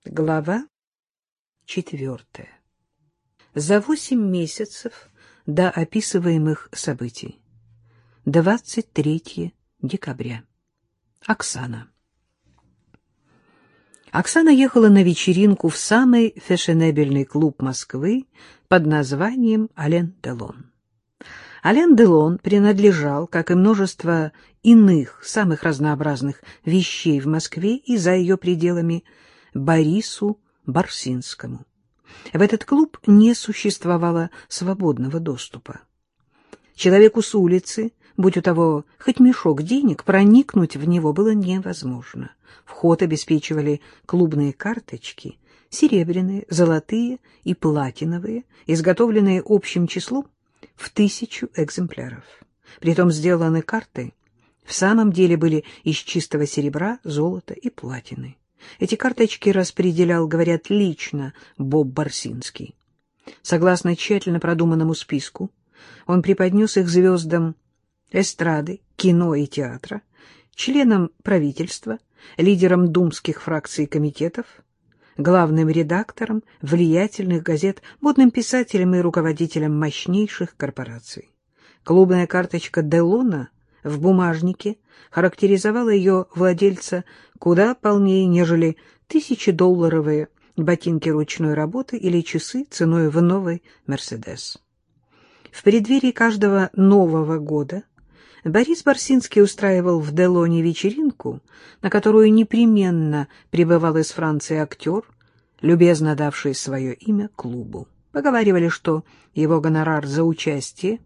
Глава 4. За 8 месяцев до описываемых событий. 23 декабря. Оксана. Оксана ехала на вечеринку в самый фешенебельный клуб Москвы под названием «Ален Делон». Ален Делон принадлежал, как и множество иных самых разнообразных вещей в Москве и за ее пределами, Борису Барсинскому. В этот клуб не существовало свободного доступа. Человеку с улицы, будь у того хоть мешок денег, проникнуть в него было невозможно. Вход обеспечивали клубные карточки, серебряные, золотые и платиновые, изготовленные общим числом в 1000 экземпляров. Притом сделаны карты в самом деле были из чистого серебра, золота и платины. Эти карточки распределял, говорят, лично Боб Барсинский. Согласно тщательно продуманному списку, он преподнес их звездам эстрады, кино и театра, членам правительства, лидерам думских фракций и комитетов, главным редакторам влиятельных газет, модным писателям и руководителям мощнейших корпораций. Клубная карточка Делона в бумажнике характеризовала ее владельца куда полнее, нежели $1000 ботинки ручной работы или часы ценой в новый «Мерседес». В преддверии каждого Нового года Борис Барсинский устраивал в Делоне вечеринку, на которую непременно прибывал из Франции актер, любезно давший свое имя клубу. Поговаривали, что его гонорар за участие,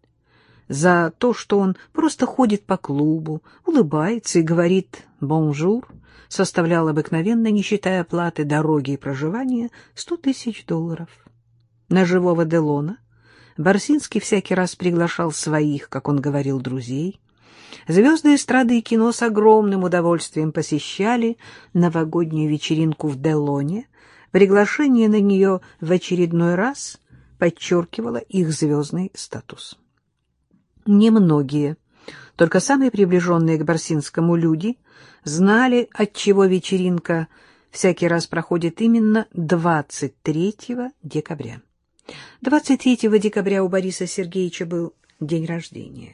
за то, что он просто ходит по клубу, улыбается и говорит «бонжур», составлял обыкновенно, не считая оплаты дороги и проживания, $100 000. На живого Делона Барсинский всякий раз приглашал своих, как он говорил, друзей. Звезды эстрады и кино с огромным удовольствием посещали новогоднюю вечеринку в Делоне. Приглашение на нее в очередной раз подчеркивало их звездный статус. Немногие, только самые приближенные к Барсинскому люди, знали, отчего вечеринка всякий раз проходит именно 23 декабря. 23 декабря у Бориса Сергеевича был день рождения.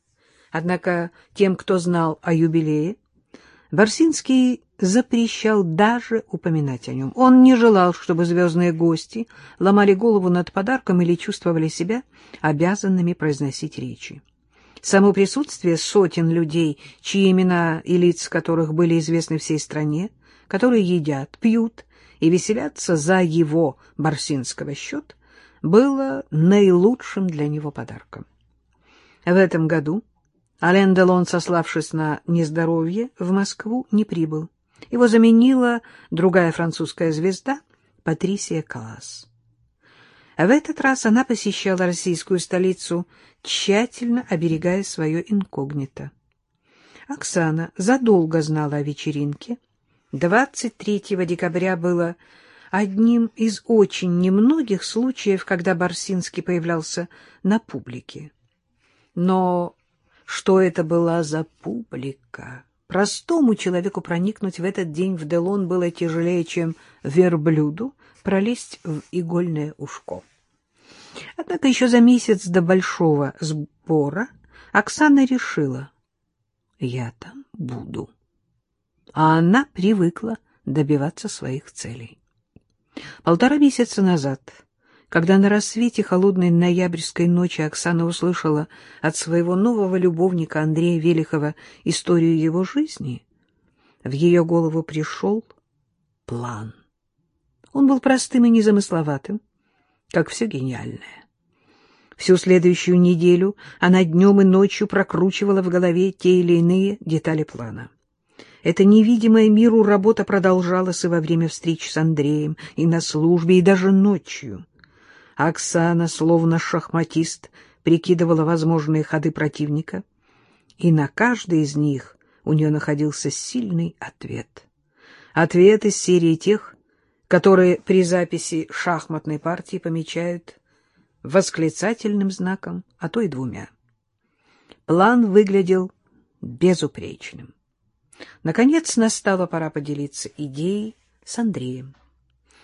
Однако тем, кто знал о юбилее, Барсинский запрещал даже упоминать о нем. Он не желал, чтобы звездные гости ломали голову над подарком или чувствовали себя обязанными произносить речи. Само присутствие сотен людей, чьи имена и лица которых были известны всей стране, которые едят, пьют и веселятся за его, Барсинского, счет, было наилучшим для него подарком. В этом году Ален Делон, сославшись на нездоровье, в Москву не прибыл. Его заменила другая французская звезда Патрисия Каллас. В этот раз она посещала российскую столицу, тщательно оберегая свое инкогнито. Оксана задолго знала о вечеринке. 23 декабря было одним из очень немногих случаев, когда Барсинский появлялся на публике. Но что это была за публика? Простому человеку проникнуть в этот день в Делон было тяжелее, чем верблюду пролезть в игольное ушко. Однако еще за месяц до большого сбора Оксана решила: я там буду. А она привыкла добиваться своих целей. 1,5 месяца назад, когда на рассвете холодной ноябрьской ночи Оксана услышала от своего нового любовника Андрея Велихова историю его жизни, в ее голову пришел план. Он был простым и незамысловатым, как все гениальное. Всю следующую неделю она днем и ночью прокручивала в голове те или иные детали плана. Эта невидимая миру работа продолжалась и во время встреч с Андреем, и на службе, и даже ночью. Оксана, словно шахматист, прикидывала возможные ходы противника, и на каждый из них у нее находился сильный ответ. Ответ из серии тех, которые при записи шахматной партии помечают восклицательным знаком, а то и 2. План выглядел безупречным. Наконец настала пора поделиться идеей с Андреем.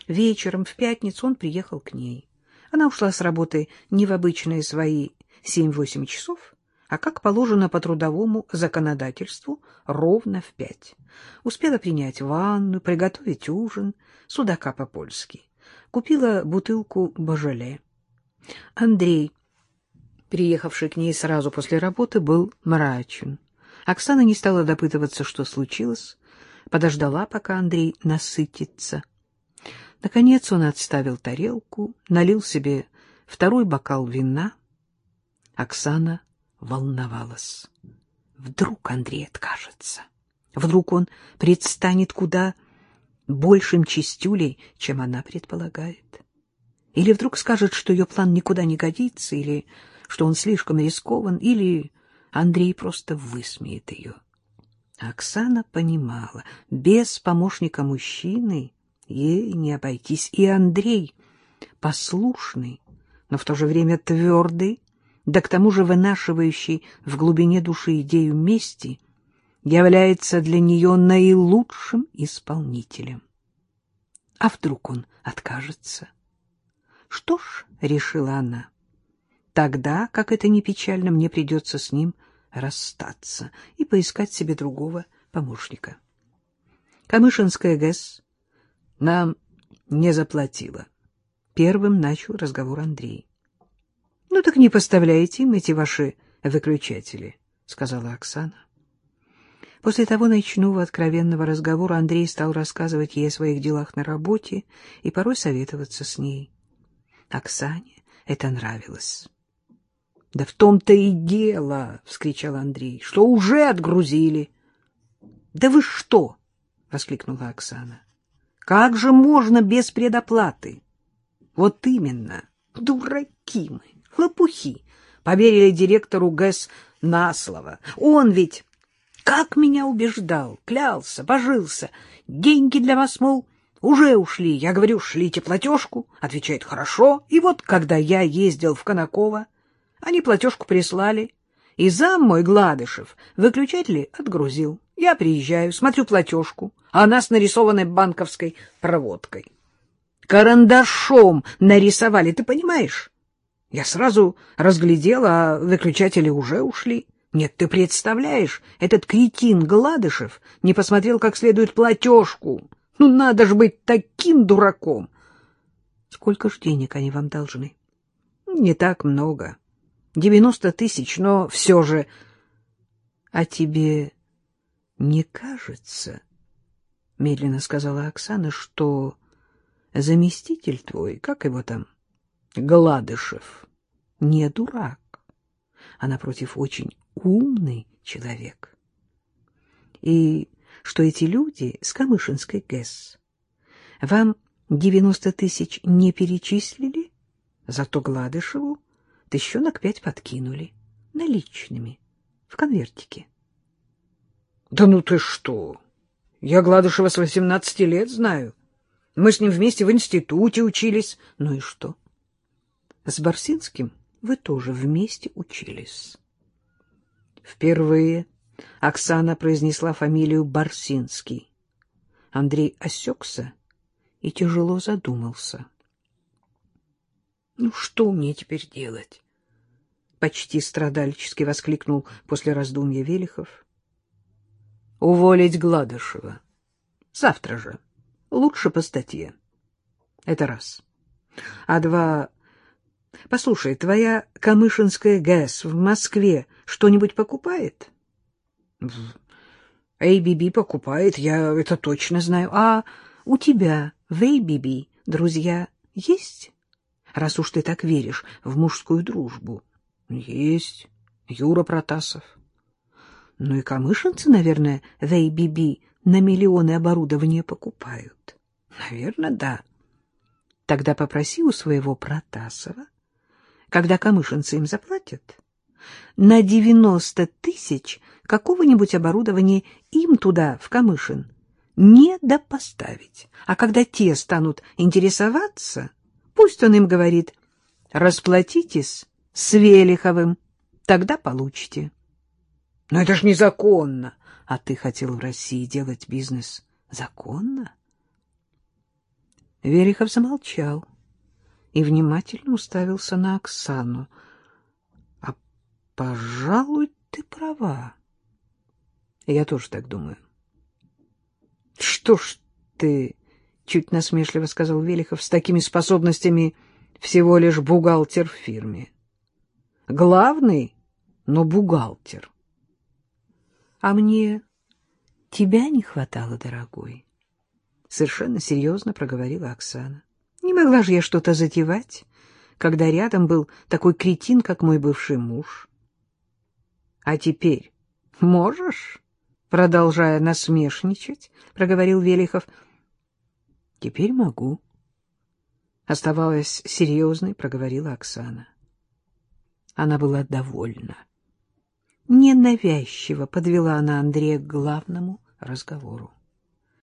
Вечером в пятницу он приехал к ней. Она ушла с работы не в обычные свои 7-8 часов, а как положено по трудовому законодательству ровно в 5. Успела принять ванну, приготовить ужин, судака по-польски. Купила бутылку божоле. Андрей, приехавший к ней сразу после работы, был мрачен. Оксана не стала допытываться, что случилось, подождала, пока Андрей насытится. Наконец он отставил тарелку, налил себе второй бокал вина. Оксана волновалась. Вдруг Андрей откажется. Вдруг он предстанет куда большим чистюлей, чем она предполагает. Или вдруг скажет, что ее план никуда не годится, или что он слишком рискован, или Андрей просто высмеет ее. Оксана понимала, без помощника мужчины ей не обойтись. И Андрей, послушный, но в то же время твердый, да к тому же вынашивающий в глубине души идею мести, является для нее наилучшим исполнителем. А вдруг он откажется? Что ж, решила она, тогда, как это ни печально, мне придется с ним расстаться и поискать себе другого помощника. Камышинская ГЭС нам не заплатила. Первым начал разговор Андрей. — Ну так не поставляйте им эти ваши выключатели, — сказала Оксана. После того ночного откровенного разговора Андрей стал рассказывать ей о своих делах на работе и порой советоваться с ней. Оксане это нравилось. — Да в том-то и дело, — вскричал Андрей, — что уже отгрузили. — Да вы что? — воскликнула Оксана. — Как же можно без предоплаты? — Вот именно. Дураки мы, лопухи. Поверили директору ГЭС на слово. Он ведь как меня убеждал, клялся, божился. Деньги для вас, мол, уже ушли. Я говорю, шлите платежку. Отвечает, хорошо. И вот, когда я ездил в Конаково, они платежку прислали. И зам мой, Гладышев, выключатели отгрузил. Я приезжаю, смотрю платежку, а она с нарисованной банковской проводкой. Карандашом нарисовали, ты понимаешь? Я сразу разглядел, а выключатели уже ушли. Нет, ты представляешь, этот кретин Гладышев не посмотрел как следует платежку. Ну, надо же быть таким дураком. Сколько ж денег они вам должны? Не так много. 90 тысяч, но все же... А тебе не кажется, — медленно сказала Оксана, — что заместитель твой, как его там, Гладышев, не дурак, а, напротив, очень умный человек. И что эти люди с Камышинской ГЭС вам 90 тысяч не перечислили, зато Гладышеву тыщенок 5 подкинули наличными в конвертике. — Да ну ты что! Я Гладышева с 18 лет знаю. Мы с ним вместе в институте учились. Ну и что? С Барсинским вы тоже вместе учились. Впервые Оксана произнесла фамилию Барсинский. Андрей осекся и тяжело задумался. — Ну, что мне теперь делать? — почти страдальчески воскликнул после раздумья Велихов. — Уволить Гладышева. Завтра же. Лучше по статье. Это раз. А два... Послушай, твоя Камышинская ГЭС в Москве что-нибудь покупает? ABB покупает, я это точно знаю. А у тебя в ABB друзья есть? Раз уж ты так веришь в мужскую дружбу. Есть. Юра Протасов. Ну и камышинцы, наверное, в ABB на миллионы оборудования покупают. Наверное, да. Тогда попроси у своего Протасова, когда камышинцы им заплатят, на 90 тысяч какого-нибудь оборудования им туда, в Камышин, не допоставить. А когда те станут интересоваться, пусть он им говорит: расплатитесь с Велиховым, тогда получите. Но это ж незаконно. А ты хотел в России делать бизнес законно? Велихов замолчал и внимательно уставился на Оксану. — А, пожалуй, ты права. Я тоже так думаю. — Что ж ты, — чуть насмешливо сказал Велихов, — с такими способностями всего лишь бухгалтер в фирме. Главный, но бухгалтер. — А мне тебя не хватало, дорогой, — совершенно серьезно проговорила Оксана. — Не могла же я что-то затевать, когда рядом был такой кретин, как мой бывший муж. — А теперь можешь? — продолжая насмешничать, проговорил Велихов. — Теперь могу. Оставалась серьезной, проговорила Оксана. Она была довольна. Ненавязчиво подвела она Андрея к главному разговору.